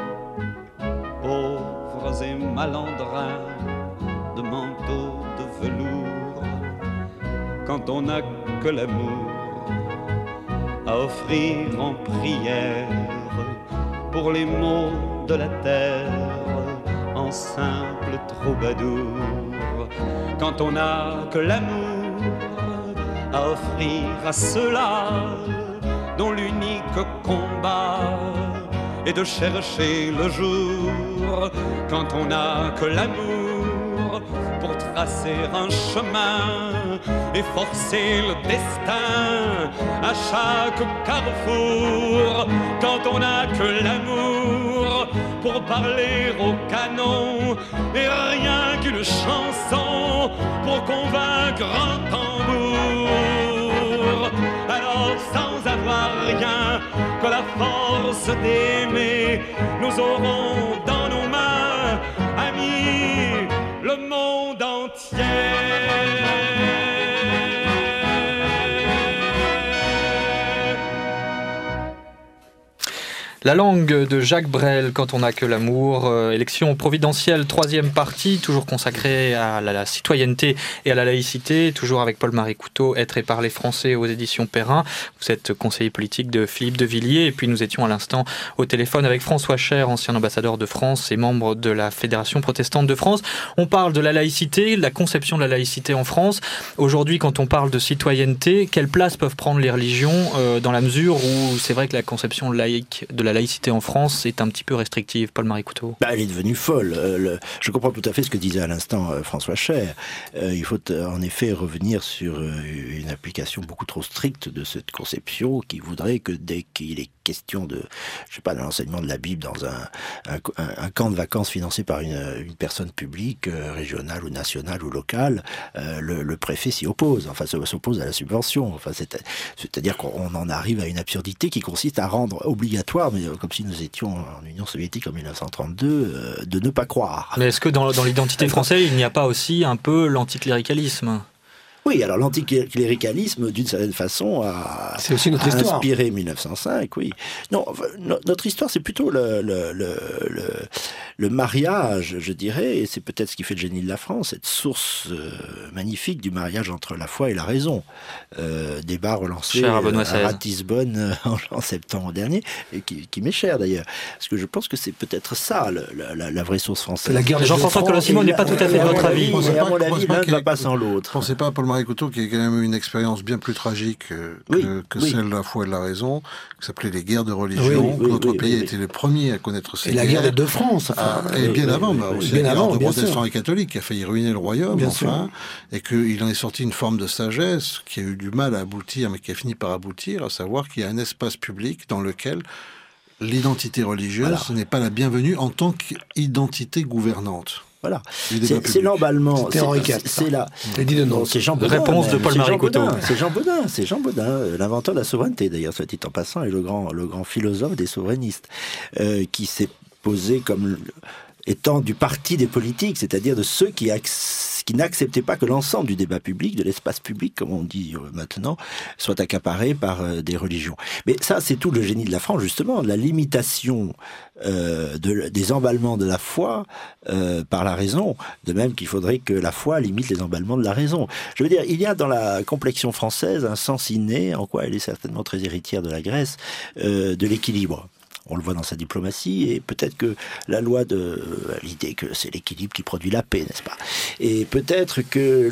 pauvres et malandrins de manteaux de velours. Quand on n'a que l'amour à offrir en prière pour les maux de la terre en simple troubadour. Quand on n'a que l'amour à offrir à ceux-là dont l'unique combat est de chercher le jour. Quand on n'a que l'amour pour tracer un chemin et forcer le destin à chaque carrefour. Quand on n'a que l'amour pour parler au canon et rien qu'une chanson pour convaincre un tambour. Alors sans avoir rien que la force d'aimer, nous aurons dans nos mains, amis, le monde entier. La langue de Jacques Brel, quand on n'a que l'amour. Élection providentielle, 3e partie, toujours consacrée à la citoyenneté et à la laïcité, toujours avec Paul-Marie Couteau, Être et parler français aux éditions Perrin. Vous êtes conseiller politique de Philippe de Villiers, et puis nous étions à l'instant au téléphone avec François Cher, ancien ambassadeur de France et membre de la Fédération protestante de France. On parle de la laïcité, de la conception de la laïcité en France. Aujourd'hui, quand on parle de citoyenneté, quelle place peuvent prendre les religions dans la mesure où c'est vrai que la conception laïque de la laïcité en France est un petit peu restrictive? Paul-Marie Couteau. Elle est devenue folle. Je comprends tout à fait ce que disait à l'instant François Cher. Il faut en effet revenir sur une application beaucoup trop stricte de cette conception qui voudrait que dès qu'il est question de, de l'enseignement de la Bible dans un camp de vacances financé par une personne publique, régionale ou nationale ou locale, le préfet s'y oppose, s'oppose à la subvention. C'est-à-dire qu'on en arrive à une absurdité qui consiste à rendre obligatoire, mais comme si nous étions en Union soviétique en 1932, de ne pas croire. Mais est-ce que dans l'identité française, il n'y a pas aussi un peu l'anticléricalisme ? Oui, alors l'anticléricalisme, d'une certaine façon, a inspiré 1905, oui. Non, notre histoire, c'est plutôt le mariage, je dirais, et c'est peut-être ce qui fait le génie de la France, cette source magnifique du mariage entre la foi et la raison. Débat relancé à Ratisbonne en septembre dernier, et qui m'est cher d'ailleurs. Parce que je pense que c'est peut-être ça, la vraie source française. Jean-François Colossimo n'est pas tout à fait de votre avis. Mais à mon avis, l'un ne va pas sans l'autre. Pensez pas à Paul-Marie Couteau, qui a quand même eu une expérience bien plus tragique que celle de la foi et de la raison, qui s'appelait les guerres de religion. Notre pays a été le premier à connaître ces guerres. Et la guerre des deux France. Et bien avant, aussi la guerre de protestants et catholiques, qui a failli ruiner le royaume, et qu'il en est sorti une forme de sagesse qui a eu du mal à aboutir, mais qui a fini par aboutir, à savoir qu'il y a un espace public dans lequel l'identité religieuse n'est pas la bienvenue en tant qu'identité gouvernante. Voilà, c'est l'emballement. C'est Henri IV. C'est Jean Bodin. Réponse de Paul-Marie Couteau. C'est Jean Bodin, l'inventeur de la souveraineté, d'ailleurs, soit dit en passant, et le grand philosophe des souverainistes, qui s'est posé comme étant du parti des politiques, c'est-à-dire de ceux qui n'acceptaient pas que l'ensemble du débat public, de l'espace public, comme on dit maintenant, soit accaparé par des religions. Mais ça, c'est tout le génie de la France, justement, la limitation des emballements de la foi par la raison, de même qu'il faudrait que la foi limite les emballements de la raison. Je veux dire, il y a dans la complexion française un sens inné, en quoi elle est certainement très héritière de la Grèce, de l'équilibre. On le voit dans sa diplomatie, et peut-être que la loi l'idée que c'est l'équilibre qui produit la paix, n'est-ce pas? Et peut-être que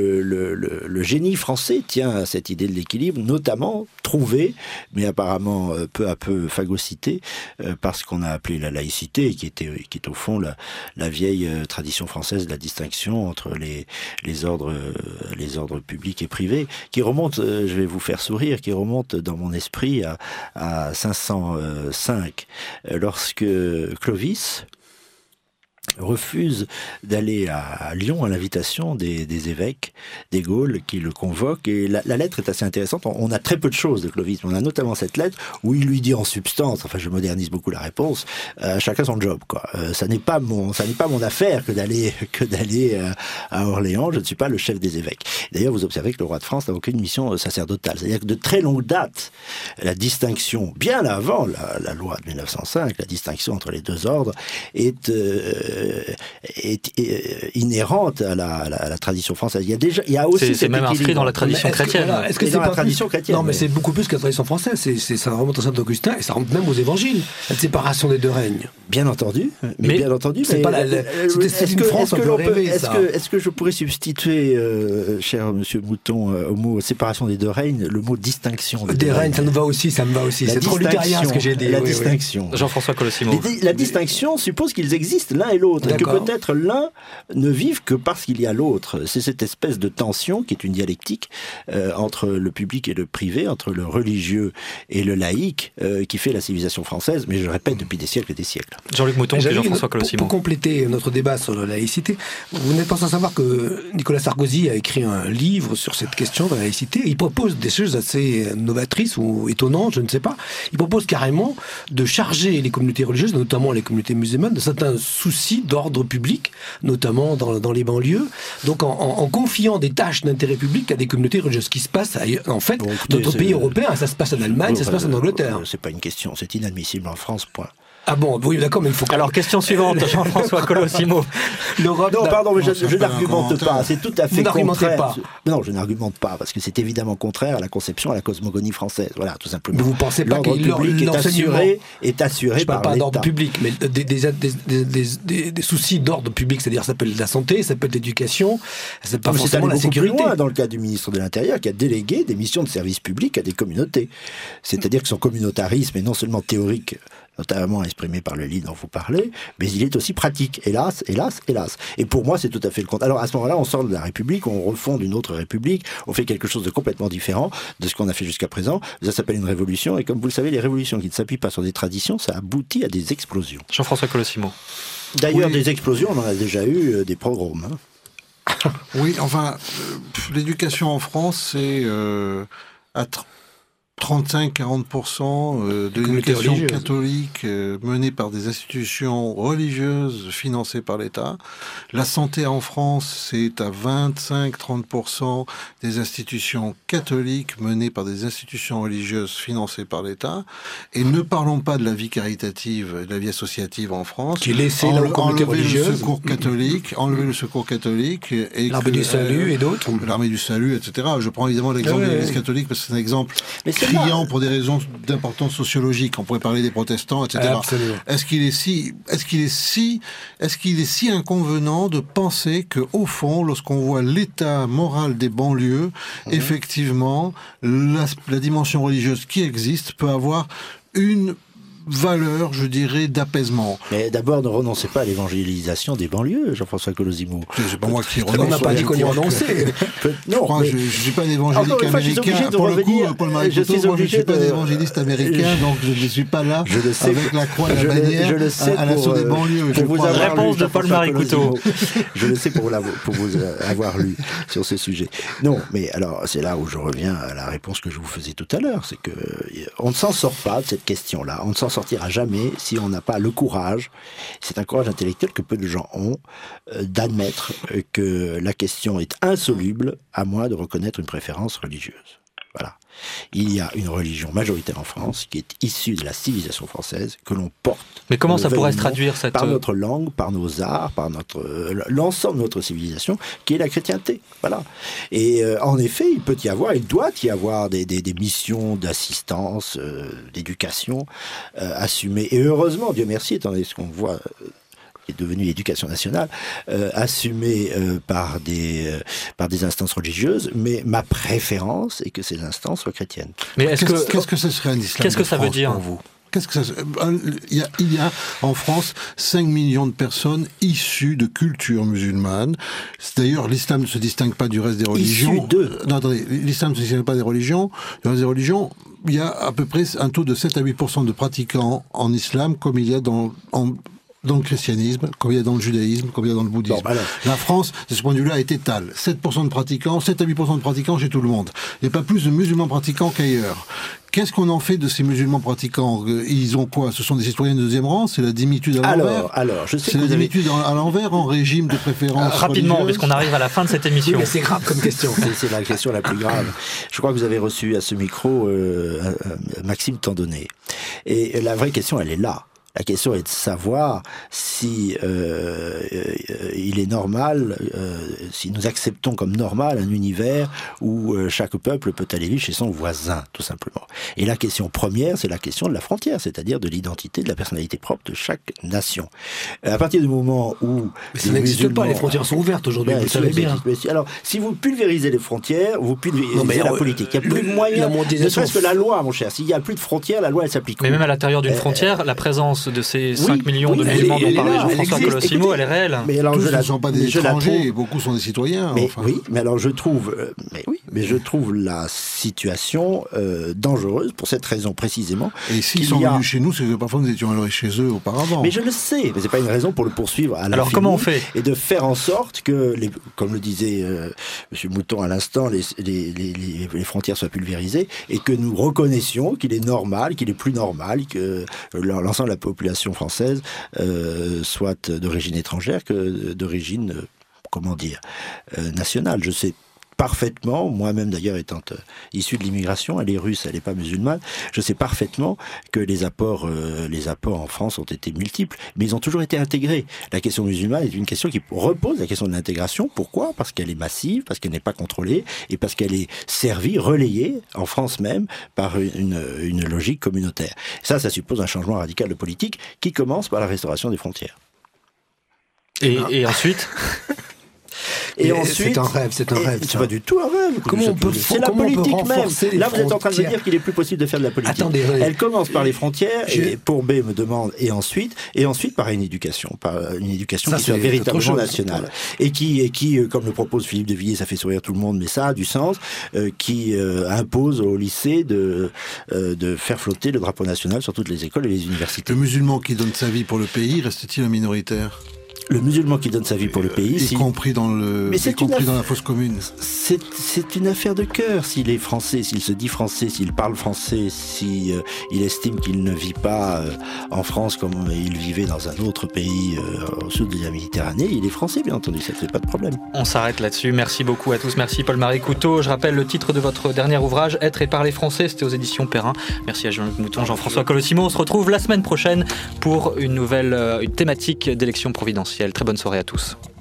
le génie français tient à cette idée de l'équilibre, notamment trouvée, mais apparemment peu à peu phagocytée, par ce qu'on a appelé la laïcité, qui est au fond la vieille tradition française de la distinction entre les ordres publics et privés, qui remonte, je vais vous faire sourire, qui remonte dans mon esprit à 505. Lorsque Clovis refuse d'aller à Lyon à l'invitation des évêques des Gaules qui le convoquent, et la lettre est assez intéressante. On a très peu de choses de Clovis, mais on a notamment cette lettre où il lui dit en substance, je modernise beaucoup la réponse, chacun son job, quoi. Ça n'est pas mon affaire que d'aller à Orléans, je ne suis pas le chef des évêques. D'ailleurs, vous observez que le roi de France n'a aucune mission sacerdotale, c'est-à-dire que de très longue date, la distinction, bien avant la loi de 1905, la distinction entre les deux ordres est inhérente à la tradition française. Il y a aussi c'est même inscrit dans la tradition chrétienne. Est-ce que c'est dans la pas tradition chrétienne? Non, mais c'est beaucoup plus que la tradition française. Ça remonte à Saint-Augustin et ça remonte même aux évangiles. La séparation des deux règnes. Bien entendu. Mais c'est pas est-ce que je pourrais substituer, cher monsieur Mouton, au mot séparation des deux règnes, le mot distinction des règnes? Ça me va aussi. C'est trop luthérien ce que j'ai dit. La distinction. Jean-François Colossimo. La distinction suppose qu'ils existent l'un et l'autre, et que peut-être l'un ne vive que parce qu'il y a l'autre. C'est cette espèce de tension qui est une dialectique entre le public et le privé, entre le religieux et le laïque, qui fait la civilisation française, mais je répète, depuis des siècles et des siècles. Jean-Luc Mouton et Jean-François Colossimo. Pour compléter notre débat sur la laïcité, vous n'êtes pas sans savoir que Nicolas Sarkozy a écrit un livre sur cette question de la laïcité. Il propose des choses assez novatrices ou étonnantes, je ne sais pas. Il propose carrément de charger les communautés religieuses, notamment les communautés musulmanes, de certains soucis d'ordre public, notamment dans les banlieues. Donc en confiant des tâches d'intérêt public à des communautés religieuses, qui se passe en fait, bon, écoutez, notre pays européen, ça se passe en Allemagne, ça se passe en Angleterre. C'est pas une question, c'est inadmissible en France, point. Ah bon, oui, d'accord, mais il faut... Alors, question suivante, Jean-François Colosimo. Non, pardon, mais je n'argumente pas, c'est tout à fait contraire. Pas. Non, je n'argumente pas, parce que c'est évidemment contraire à la conception, à la cosmogonie française, voilà, tout simplement. Mais vous pensez pas que l'ordre public est assuré je parle par pas l'État. d'ordre public, mais des soucis d'ordre public, c'est-à-dire ça peut être la santé, ça peut être l'éducation, ça peut pas forcément la sécurité. Plus loin, dans le cas du ministre de l'Intérieur, qui a délégué des missions de service public à des communautés. C'est-à-dire que son communautarisme est non seulement théorique, notamment exprimé par le livre dont vous parlez, mais il est aussi pratique, hélas. Et pour moi, c'est tout à fait le contraire. Alors à ce moment-là, on sort de la République, on refonde une autre République, on fait quelque chose de complètement différent de ce qu'on a fait jusqu'à présent. Ça s'appelle une révolution, et comme vous le savez, les révolutions qui ne s'appuient pas sur des traditions, ça aboutit à des explosions. Jean-François Colosimo. D'ailleurs, des explosions, on en a déjà eu des pogroms. Oui, enfin, l'éducation en France, c'est à 35-40% de l'éducation catholique menée par des institutions religieuses financées par l'État. La santé en France, c'est à 25-30% des institutions catholiques menées par des institutions religieuses financées par l'État. Et ne parlons pas de la vie caritative, de la vie associative en France. Qui est laissée dans la communauté religieuse. Enlever le secours catholique. L'armée du salut et d'autres. L'armée du salut, etc. Je prends évidemment l'exemple de l'Église catholique parce que c'est un exemple criant pour des raisons d'importance sociologique. On pourrait parler des protestants, etc. Absolument. Est-ce qu'il est si inconvenant de penser que, au fond, lorsqu'on voit l'état moral des banlieues, effectivement, la dimension religieuse qui existe peut avoir une valeur, je dirais, d'apaisement. Mais d'abord, ne renoncez pas à l'évangélisation des banlieues, Jean-François Colosimo. C'est pas moi qui renonce. On n'a pas dit qu'on y renonçait. Non, je ne suis pas un évangélique américain. Pour le coup, Paul-Marie Couteau, moi je ne suis pas un évangéliste américain, donc je ne suis pas là avec la croix et la bannière à l'assaut des banlieues. Réponse de Paul-Marie Couteau. Je le sais pour vous avoir lu sur ce sujet. Non, mais alors, c'est là où je reviens à la réponse que je vous faisais tout à l'heure, c'est que on ne s'en sort pas de cette question-là. On ne s'en sortira jamais si on n'a pas le courage, c'est un courage intellectuel que peu de gens ont, d'admettre que la question est insoluble à moins de reconnaître une préférence religieuse. Voilà. Il y a une religion majoritaire en France qui est issue de la civilisation française, que l'on porte. Mais comment ça pourrait se traduire cette... Par notre langue, par nos arts, par l'ensemble de notre civilisation, qui est la chrétienté. Voilà. Et en effet, il doit y avoir des missions d'assistance, d'éducation assumées. Et heureusement, Dieu merci, étant donné ce qu'on voit... qui est devenu l'éducation nationale, assumée par des instances religieuses, mais ma préférence est que ces instances soient chrétiennes. Mais qu'est-ce que ce serait un islam Qu'est-ce que ça veut dire pour vous ? Il y a en France 5 millions de personnes issues de culture musulmane. D'ailleurs, l'islam ne se distingue pas du reste des religions. Issues de... Non, attendez, l'islam ne se distingue pas des religions. Du reste des religions, il y a à peu près un taux de 7 à 8% de pratiquants en islam, comme il y a dans le christianisme, comme il y a dans le judaïsme, comme il y a dans le bouddhisme. Bon, alors... La France, de ce point de vue-là, est étale. 7% de pratiquants, 7 à 8% de pratiquants chez tout le monde. Il n'y a pas plus de musulmans pratiquants qu'ailleurs. Qu'est-ce qu'on en fait de ces musulmans pratiquants ? Ils ont quoi ? Ce sont des citoyens de deuxième rang ? C'est la dimitude à l'envers ? Alors, je sais c'est la dimitude à l'envers en régime de préférence rapidement, religieuse. puisqu'on arrive à la fin de cette émission. Oui, mais c'est grave comme question. C'est la question la plus grave. Je crois que vous avez reçu à ce micro Maxime Tandonnet. Et la vraie question, elle est là. La question est de savoir si il est normal, si nous acceptons comme normal un univers où chaque peuple peut aller vivre chez son voisin, tout simplement. Et la question première, c'est la question de la frontière, c'est-à-dire de l'identité, de la personnalité propre de chaque nation. À partir du moment où... Mais ça n'existe pas, les frontières sont ouvertes aujourd'hui, vous le savez bien. Alors, si vous pulvérisez les frontières, vous pulvérisez la politique. Il n'y a plus de moyens, ne serait-ce que la loi, mon cher. S'il n'y a plus de frontières, la loi, elle s'applique. Mais même à l'intérieur d'une frontière, la présence de ces 5 millions de musulmans dont parlait Jean-François Colosimo, elle est réelle. Mais alors, tous ne sont pas des étrangers, beaucoup sont des citoyens. Oui, mais alors je trouve... mais oui, Mais je trouve la situation dangereuse pour cette raison précisément. Et s'ils sont venus chez nous, c'est que parfois nous étions allés chez eux auparavant. Mais je le sais, mais c'est pas une raison pour le poursuivre à l'infini. Alors comment on fait ? Et de faire en sorte que, comme le disait M. Mouton à l'instant, les frontières soient pulvérisées et que nous reconnaissions qu'il est normal, qu'il est plus normal que l'ensemble de la population française soit d'origine étrangère que d'origine, nationale. Je sais parfaitement, moi-même d'ailleurs étant issu de l'immigration, elle est russe, elle n'est pas musulmane, je sais parfaitement que les apports en France ont été multiples, mais ils ont toujours été intégrés. La question musulmane est une question qui repose la question de l'intégration. Pourquoi ? Parce qu'elle est massive, parce qu'elle n'est pas contrôlée, et parce qu'elle est servie, relayée, en France même, par une logique communautaire. Ça suppose un changement radical de politique qui commence par la restauration des frontières. Et ensuite Et ensuite, c'est un rêve. C'est pas du tout un rêve. C'est la politique même. Là, vous êtes en train de me dire qu'il est plus possible de faire de la politique. Attendez, elle commence par les frontières, et Pourbet me demande, et ensuite par une éducation qui soit véritablement nationale. Et qui, comme le propose Philippe de Villiers, ça fait sourire tout le monde, mais ça a du sens, qui impose au lycée de faire flotter le drapeau national sur toutes les écoles et les universités. Le musulman qui donne sa vie pour le pays, reste-t-il un minoritaire ? Le musulman qui donne sa vie pour le pays, y compris dans la fosse commune. C'est une affaire de cœur. S'il est français, s'il se dit français, s'il parle français, s'il estime qu'il ne vit pas en France comme il vivait dans un autre pays au sud de la Méditerranée, il est français, bien entendu, ça ne fait pas de problème. On s'arrête là-dessus. Merci beaucoup à tous. Merci Paul-Marie Couteau. Je rappelle le titre de votre dernier ouvrage, Être et parler français. C'était aux éditions Perrin. Merci à Jean-Luc Mouton, Jean-François Colossimo. On se retrouve la semaine prochaine pour une nouvelle thématique d'élection providentielle. Très bonne soirée à tous.